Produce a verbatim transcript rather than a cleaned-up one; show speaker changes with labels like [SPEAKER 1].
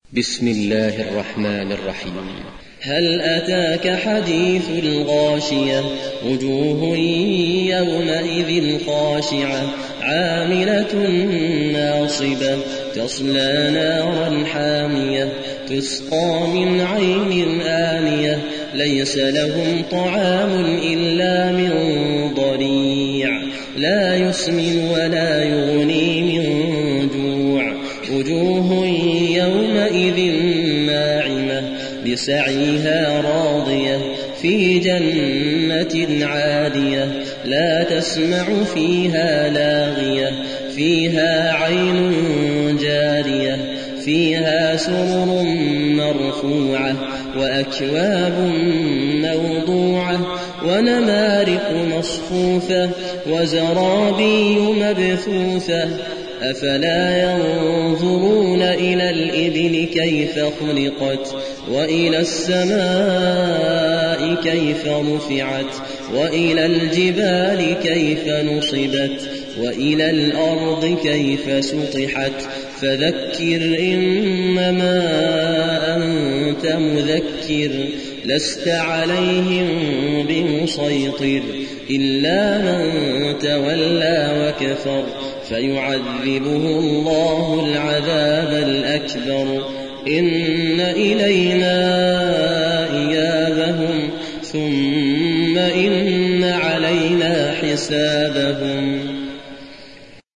[SPEAKER 1] بسم الله الرحمن الرحيم.
[SPEAKER 2] هل أتاك حديث الغاشية وجوه يومئذ خاشعة عاملة ناصبة تصلى نارا حامية تسقى من عين آنية ليس لهم طعام إلا من ضريع لا يسمن ولا يغني من جوع وجوه يومئذ ناعمة لسعيها راضية في جنة عالية لا تسمع فيها لاغية فيها عين جارية فيها سرر مرفوعة وأكواب موضوعة ونمارق مصفوفة وزرابي مبثوثة أفلا ينظرون إلى الإبل كيف خلقت وإلى السماء كيف رفعت وإلى الجبال كيف نصبت وإلى الأرض كيف سطحت فذكر إنما أنت مذكر لست عليهم بمسيطر إلا من تولى وكفر فيعذبه الله العذاب الأكبر إن إلينا إيابهم ثم إن علينا حسابهم